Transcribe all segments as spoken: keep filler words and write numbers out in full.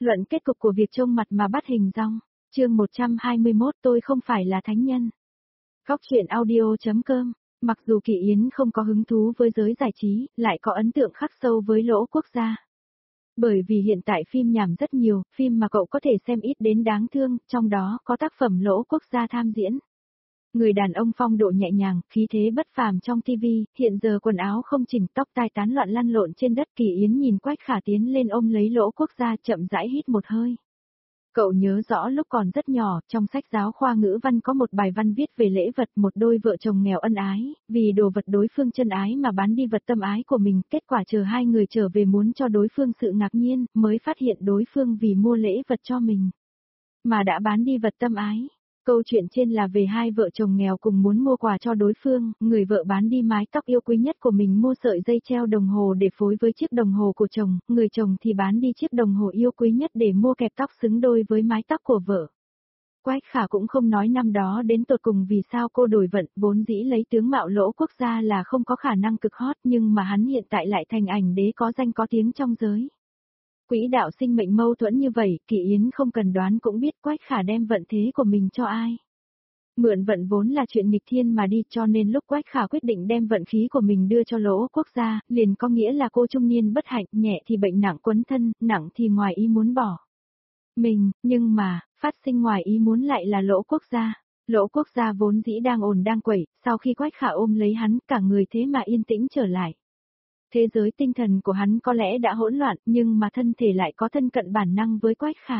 Luận kết cục của việc trông mặt mà bắt hình dong. Chương một trăm hai mươi mốt tôi không phải là thánh nhân. Góc truyện audio.com. Mặc dù Kỳ Yến không có hứng thú với giới giải trí, lại có ấn tượng khắc sâu với Lỗ Quốc Gia. Bởi vì hiện tại phim nhảm rất nhiều, phim mà cậu có thể xem ít đến đáng thương, trong đó có tác phẩm Lỗ Quốc Gia tham diễn. Người đàn ông phong độ nhẹ nhàng, khí thế bất phàm trong ti vi, hiện giờ quần áo không chỉnh, tóc tai tán loạn lăn lộn trên đất. Kỳ Yến nhìn Quách Khả tiến lên ôm lấy Lỗ Quốc Gia, chậm rãi hít một hơi. Cậu nhớ rõ lúc còn rất nhỏ, trong sách giáo khoa ngữ văn có một bài văn viết về lễ vật, một đôi vợ chồng nghèo ân ái, vì đồ vật đối phương chân ái mà bán đi vật tâm ái của mình, kết quả chờ hai người trở về muốn cho đối phương sự ngạc nhiên, mới phát hiện đối phương vì mua lễ vật cho mình, mà đã bán đi vật tâm ái. Câu chuyện trên là về hai vợ chồng nghèo cùng muốn mua quà cho đối phương, người vợ bán đi mái tóc yêu quý nhất của mình mua sợi dây treo đồng hồ để phối với chiếc đồng hồ của chồng, người chồng thì bán đi chiếc đồng hồ yêu quý nhất để mua kẹp tóc xứng đôi với mái tóc của vợ. Quách Khả cũng không nói năm đó đến tột cùng vì sao cô đổi vận, vốn dĩ lấy tướng mạo Lỗ Quốc Gia là không có khả năng cực hot, nhưng mà hắn hiện tại lại thành ảnh đế có danh có tiếng trong giới. Quỹ đạo sinh mệnh mâu thuẫn như vậy, Kỳ Yến không cần đoán cũng biết Quách Khả đem vận thế của mình cho ai. Mượn vận vốn là chuyện nghịch thiên mà đi, cho nên lúc Quách Khả quyết định đem vận khí của mình đưa cho Lỗ Quốc Gia, liền có nghĩa là cô trung niên bất hạnh, nhẹ thì bệnh nặng quấn thân, nặng thì ngoài ý muốn bỏ mình, nhưng mà, phát sinh ngoài ý muốn lại là Lỗ Quốc Gia. Lỗ Quốc Gia vốn dĩ đang ổn đang quẩy, sau khi Quách Khả ôm lấy hắn, cả người thế mà yên tĩnh trở lại. Thế giới tinh thần của hắn có lẽ đã hỗn loạn, nhưng mà thân thể lại có thân cận bản năng với Quách Khả.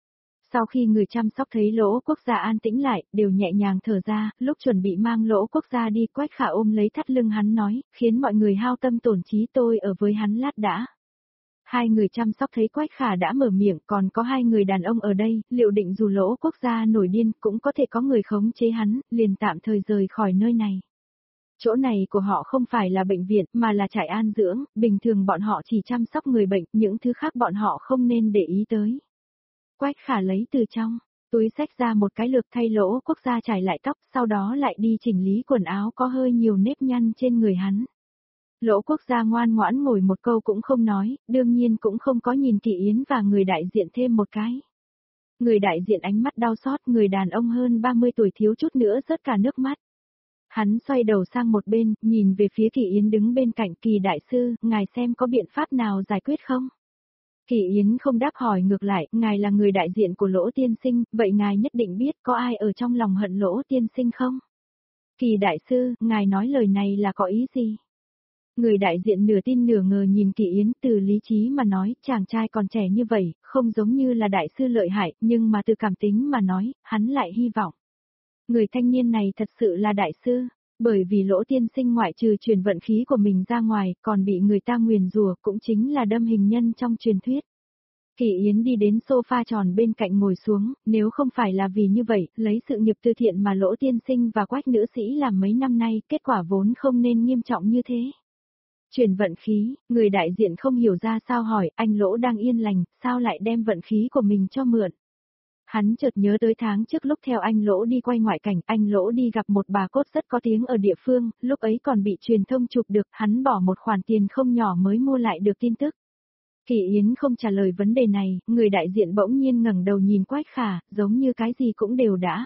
Sau khi người chăm sóc thấy Lỗ Quốc Gia an tĩnh lại, đều nhẹ nhàng thở ra, lúc chuẩn bị mang Lỗ Quốc Gia đi, Quách Khả ôm lấy thắt lưng hắn nói, khiến mọi người hao tâm tổn trí, tôi ở với hắn lát đã. Hai người chăm sóc thấy Quách Khả đã mở miệng, còn có hai người đàn ông ở đây, liệu định dù Lỗ Quốc Gia nổi điên, cũng có thể có người khống chế hắn, liền tạm thời rời khỏi nơi này. Chỗ này của họ không phải là bệnh viện, mà là trại an dưỡng, bình thường bọn họ chỉ chăm sóc người bệnh, những thứ khác bọn họ không nên để ý tới. Quách Khả lấy từ trong túi xách ra một cái lược thay Lỗ Quốc Gia trải lại tóc, sau đó lại đi chỉnh lý quần áo có hơi nhiều nếp nhăn trên người hắn. Lỗ Quốc Gia ngoan ngoãn ngồi một câu cũng không nói, đương nhiên cũng không có nhìn Kỳ Yến và người đại diện thêm một cái. Người đại diện ánh mắt đau xót, người đàn ông hơn ba mươi tuổi thiếu chút nữa rớt cả nước mắt. Hắn xoay đầu sang một bên, nhìn về phía Kỳ Yến đứng bên cạnh. Kỳ đại sư, ngài xem có biện pháp nào giải quyết không? Kỳ Yến không đáp, hỏi ngược lại, ngài là người đại diện của Lỗ tiên sinh, vậy ngài nhất định biết có ai ở trong lòng hận Lỗ tiên sinh không? Kỳ đại sư, ngài nói lời này là có ý gì? Người đại diện nửa tin nửa ngờ nhìn Kỳ Yến, từ lý trí mà nói, chàng trai còn trẻ như vậy, không giống như là đại sư lợi hại, nhưng mà từ cảm tính mà nói, hắn lại hy vọng. Người thanh niên này thật sự là đại sư, bởi vì Lỗ tiên sinh ngoại trừ truyền vận khí của mình ra ngoài, còn bị người ta nguyền rủa, cũng chính là đâm hình nhân trong truyền thuyết. Kỳ Yến đi đến sofa tròn bên cạnh ngồi xuống, nếu không phải là vì như vậy, lấy sự nghiệp từ thiện mà Lỗ tiên sinh và Quách nữ sĩ làm mấy năm nay, kết quả vốn không nên nghiêm trọng như thế. Truyền vận khí, người đại diện không hiểu ra sao hỏi, anh Lỗ đang yên lành, sao lại đem vận khí của mình cho mượn? Hắn chợt nhớ tới tháng trước lúc theo anh Lỗ đi quay ngoại cảnh, anh Lỗ đi gặp một bà cốt rất có tiếng ở địa phương, lúc ấy còn bị truyền thông chụp được, hắn bỏ một khoản tiền không nhỏ mới mua lại được tin tức. Kỳ Yến không trả lời vấn đề này, người đại diện bỗng nhiên ngẩng đầu nhìn Quách Khả, giống như cái gì cũng đều đã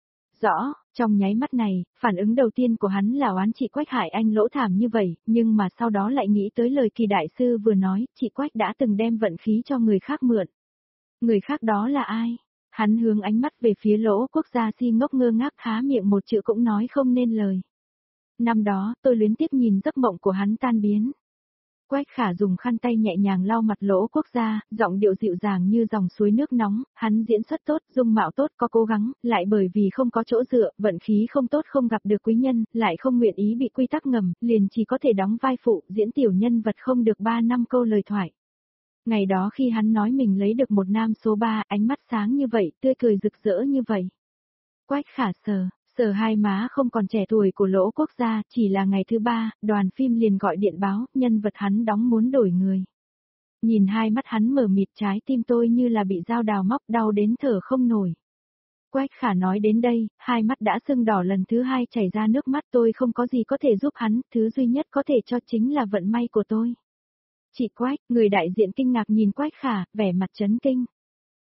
rõ. Trong nháy mắt này, phản ứng đầu tiên của hắn là oán chị Quách hại anh Lỗ thảm như vậy, nhưng mà sau đó lại nghĩ tới lời Kỳ đại sư vừa nói, chị Quách đã từng đem vận khí cho người khác mượn. Người khác đó là ai? Hắn hướng ánh mắt về phía Lỗ Quốc Gia, si ngốc ngơ ngác, há miệng một chữ cũng nói không nên lời. Năm đó, tôi luyến tiếc nhìn giấc mộng của hắn tan biến. Quách Khả dùng khăn tay nhẹ nhàng lau mặt Lỗ Quốc Gia, giọng điệu dịu dàng như dòng suối nước nóng, hắn diễn xuất tốt, dung mạo tốt, có cố gắng, lại bởi vì không có chỗ dựa, vận khí không tốt, không gặp được quý nhân, lại không nguyện ý bị quy tắc ngầm, liền chỉ có thể đóng vai phụ, diễn tiểu nhân vật không được ba năm câu lời thoại. Ngày đó khi hắn nói mình lấy được một nam số ba, ánh mắt sáng như vậy, tươi cười rực rỡ như vậy. Quách Khả sờ, sờ hai má không còn trẻ tuổi của Lỗ Quốc Gia, chỉ là ngày thứ ba, đoàn phim liền gọi điện báo, nhân vật hắn đóng muốn đổi người. Nhìn hai mắt hắn mở mịt, trái tim tôi như là bị dao đào móc, đau đến thở không nổi. Quách Khả nói đến đây, hai mắt đã sưng đỏ lần thứ hai chảy ra nước mắt, tôi không có gì có thể giúp hắn, thứ duy nhất có thể cho chính là vận may của tôi. Chị Quách, người đại diện kinh ngạc nhìn Quách Khả, vẻ mặt chấn kinh.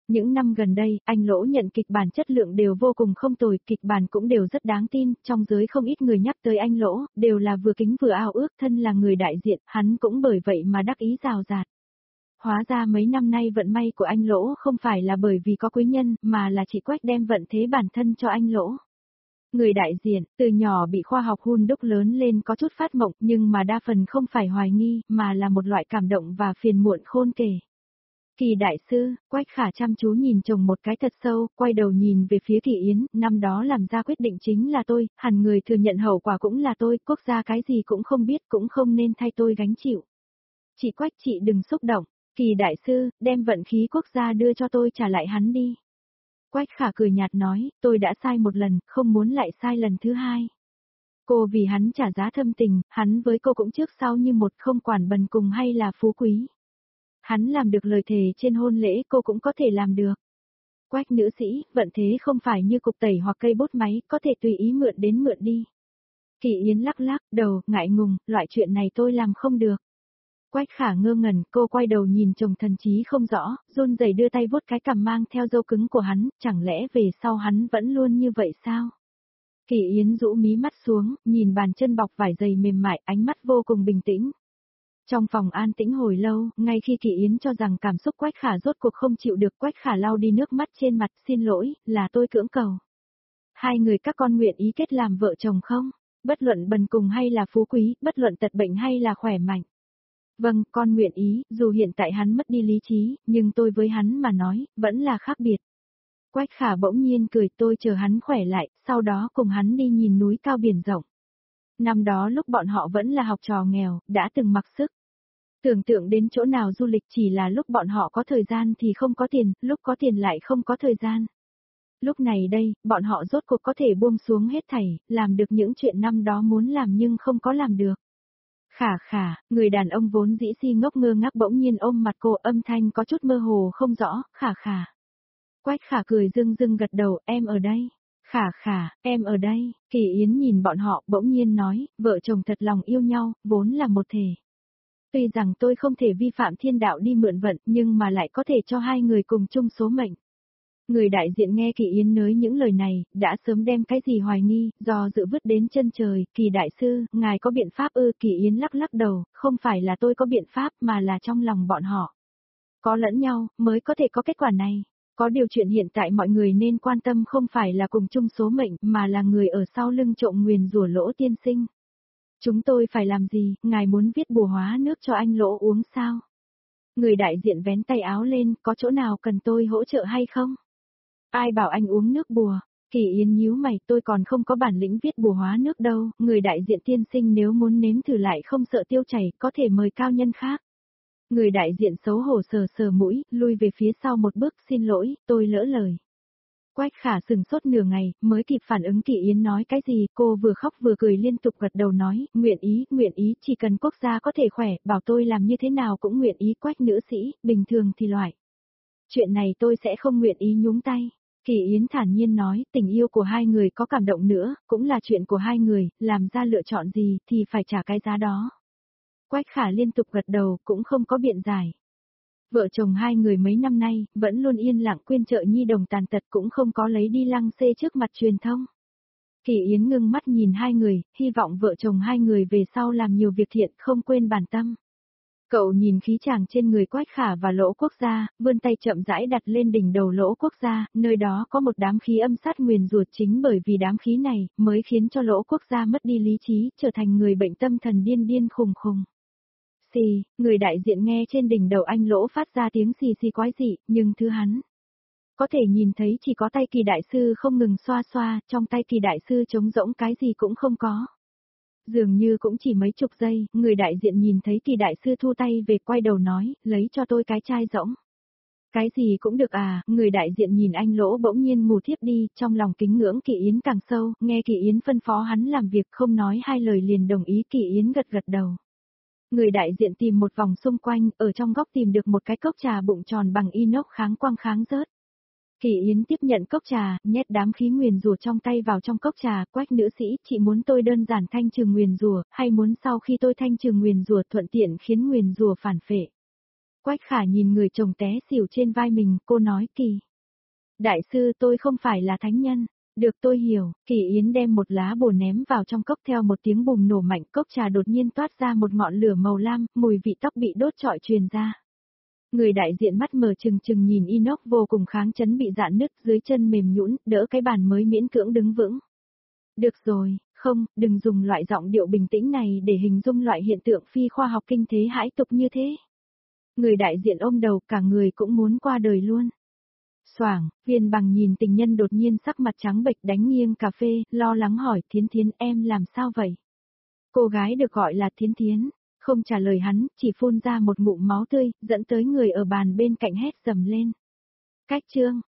Những năm gần đây, anh Lỗ nhận kịch bản chất lượng đều vô cùng không tồi, kịch bản cũng đều rất đáng tin, trong giới không ít người nhắc tới anh Lỗ, đều là vừa kính vừa ao ước, thân là người đại diện, hắn cũng bởi vậy mà đắc ý rào rạt. Hóa ra mấy năm nay vận may của anh Lỗ không phải là bởi vì có quý nhân, mà là chị Quách đem vận thế bản thân cho anh Lỗ. Người đại diện, từ nhỏ bị khoa học hun đúc lớn lên có chút phát mộng, nhưng mà đa phần không phải hoài nghi, mà là một loại cảm động và phiền muộn khôn kể. Kỳ đại sư, Quách Khả chăm chú nhìn chồng một cái thật sâu, quay đầu nhìn về phía Kỳ Yến, năm đó làm ra quyết định chính là tôi, hẳn người thừa nhận hậu quả cũng là tôi, quốc gia cái gì cũng không biết cũng không nên thay tôi gánh chịu. Chị Quách chị đừng xúc động, Kỳ đại sư, đem vận khí quốc gia đưa cho tôi trả lại hắn đi. Quách Khả cười nhạt nói, tôi đã sai một lần, không muốn lại sai lần thứ hai. Cô vì hắn trả giá thâm tình, hắn với cô cũng trước sau như một, không quản bần cùng hay là phú quý. Hắn làm được lời thề trên hôn lễ, cô cũng có thể làm được. Quách nữ sĩ, vận thế không phải như cục tẩy hoặc cây bút máy, có thể tùy ý mượn đến mượn đi. Kỳ Yến lắc lắc đầu, ngại ngùng, loại chuyện này tôi làm không được. Quách Khả ngơ ngẩn, cô quay đầu nhìn chồng thần trí không rõ, run rẩy đưa tay vuốt cái cằm mang theo râu cứng của hắn, chẳng lẽ về sau hắn vẫn luôn như vậy sao? Kỳ Yến rũ mí mắt xuống, nhìn bàn chân bọc vải dày mềm mại, ánh mắt vô cùng bình tĩnh. Trong phòng an tĩnh hồi lâu, ngay khi Kỳ Yến cho rằng cảm xúc Quách Khả rốt cuộc không chịu được, Quách Khả lau đi nước mắt trên mặt, xin lỗi, là tôi cưỡng cầu. Hai người các con nguyện ý kết làm vợ chồng không? Bất luận bần cùng hay là phú quý, bất luận tật bệnh hay là khỏe mạnh. Vâng, con nguyện ý, dù hiện tại hắn mất đi lý trí, nhưng tôi với hắn mà nói, vẫn là khác biệt. Quách Khả bỗng nhiên cười, tôi chờ hắn khỏe lại, sau đó cùng hắn đi nhìn núi cao biển rộng. Năm đó lúc bọn họ vẫn là học trò nghèo, đã từng mặc sức. Tưởng tượng đến chỗ nào du lịch chỉ là lúc bọn họ có thời gian thì không có tiền, lúc có tiền lại không có thời gian. Lúc này đây, bọn họ rốt cuộc có thể buông xuống hết thảy, làm được những chuyện năm đó muốn làm nhưng không có làm được. Khả Khả, người đàn ông vốn dĩ si ngốc ngơ ngác bỗng nhiên ôm mặt cô, âm thanh có chút mơ hồ không rõ, Khả Khả. Quách Khả cười rưng rưng gật đầu, em ở đây. Khả Khả, em ở đây. Kỳ Yến nhìn bọn họ, bỗng nhiên nói, vợ chồng thật lòng yêu nhau, vốn là một thể. Tuy rằng tôi không thể vi phạm thiên đạo đi mượn vận, nhưng mà lại có thể cho hai người cùng chung số mệnh. Người đại diện nghe Kỳ Yến nói những lời này, đã sớm đem cái gì hoài nghi, do dự vứt đến chân trời, Kỳ đại sư, ngài có biện pháp ư? Kỳ Yến lắc lắc đầu, không phải là tôi có biện pháp mà là trong lòng bọn họ. Có lẫn nhau, mới có thể có kết quả này. Có điều chuyện hiện tại mọi người nên quan tâm không phải là cùng chung số mệnh, mà là người ở sau lưng trộm nguyền rủa Lỗ tiên sinh. Chúng tôi phải làm gì, ngài muốn viết bùa hóa nước cho anh Lỗ uống sao? Người đại diện vén tay áo lên, có chỗ nào cần tôi hỗ trợ hay không? Ai bảo anh uống nước bùa? Kỳ Yến nhíu mày, tôi còn không có bản lĩnh viết bùa hóa nước đâu, người đại diện tiên sinh nếu muốn nếm thử lại không sợ tiêu chảy, có thể mời cao nhân khác. Người đại diện xấu hổ sờ sờ mũi, lui về phía sau một bước, xin lỗi, tôi lỡ lời. Quách Khả sừng sốt nửa ngày, mới kịp phản ứng Kỳ Yến nói cái gì, cô vừa khóc vừa cười liên tục gật đầu nói, nguyện ý, nguyện ý, chỉ cần quốc gia có thể khỏe, bảo tôi làm như thế nào cũng nguyện ý. Quách nữ sĩ, bình thường thì loại. Chuyện này tôi sẽ không nguyện ý nhúng tay. Kỳ Yến thản nhiên nói, tình yêu của hai người có cảm động nữa, cũng là chuyện của hai người, làm ra lựa chọn gì thì phải trả cái giá đó. Quách Khả liên tục gật đầu, cũng không có biện giải. Vợ chồng hai người mấy năm nay, vẫn luôn yên lặng quyên trợ nhi đồng tàn tật, cũng không có lấy đi lăng xê trước mặt truyền thông. Kỳ Yến ngưng mắt nhìn hai người, hy vọng vợ chồng hai người về sau làm nhiều việc thiện, không quên bản tâm. Cậu nhìn khí chàng trên người Quách Khả và Lỗ quốc gia, vươn tay chậm rãi đặt lên đỉnh đầu Lỗ quốc gia, nơi đó có một đám khí âm sát nguyền rủa, chính bởi vì đám khí này, mới khiến cho Lỗ quốc gia mất đi lý trí, trở thành người bệnh tâm thần điên điên khùng khùng. Xì, người đại diện nghe trên đỉnh đầu anh Lỗ phát ra tiếng xì xì quái dị, nhưng thứ hắn có thể nhìn thấy chỉ có tay Kỳ đại sư không ngừng xoa xoa, trong tay Kỳ đại sư trống rỗng, cái gì cũng không có. Dường như cũng chỉ mấy chục giây, người đại diện nhìn thấy Kỳ đại sư thu tay về, quay đầu nói, lấy cho tôi cái chai rỗng. Cái gì cũng được à, người đại diện nhìn anh Lỗ bỗng nhiên ngủ thiếp đi, trong lòng kính ngưỡng Kỳ Yến càng sâu, nghe Kỳ Yến phân phó hắn làm việc không nói hai lời liền đồng ý. Kỳ Yến gật gật đầu. Người đại diện tìm một vòng xung quanh, ở trong góc tìm được một cái cốc trà bụng tròn bằng inox kháng quang kháng rớt. Kỳ Yến tiếp nhận cốc trà, nhét đám khí nguyền rủa trong tay vào trong cốc trà. Quách nữ sĩ, chị muốn tôi đơn giản thanh trừ nguyền rủa, hay muốn sau khi tôi thanh trừ nguyền rủa thuận tiện khiến nguyền rủa phản phệ? Quách Khả nhìn người chồng té xỉu trên vai mình, cô nói Kỳ. Đại sư tôi không phải là thánh nhân. Được tôi hiểu, Kỳ Yến đem một lá bùa ném vào trong cốc theo một tiếng bùm nổ mạnh, cốc trà đột nhiên toát ra một ngọn lửa màu lam, mùi vị tóc bị đốt trọi truyền ra. Người đại diện mắt mờ trừng trừng nhìn inox vô cùng kháng chấn bị dạn nứt dưới chân mềm nhũn, đỡ cái bàn mới miễn cưỡng đứng vững. Được rồi, không, đừng dùng loại giọng điệu bình tĩnh này để hình dung loại hiện tượng phi khoa học kinh thế hãi tục như thế. Người đại diện ôm đầu, cả người cũng muốn qua đời luôn. Xoảng, Viên Bằng nhìn tình nhân đột nhiên sắc mặt trắng bệch đánh nghiêng cà phê, lo lắng hỏi Thiến Thiến em làm sao vậy? Cô gái được gọi là Thiến Thiến, không trả lời hắn, chỉ phun ra một ngụm máu tươi, dẫn tới người ở bàn bên cạnh hét dầm lên. Cách chương,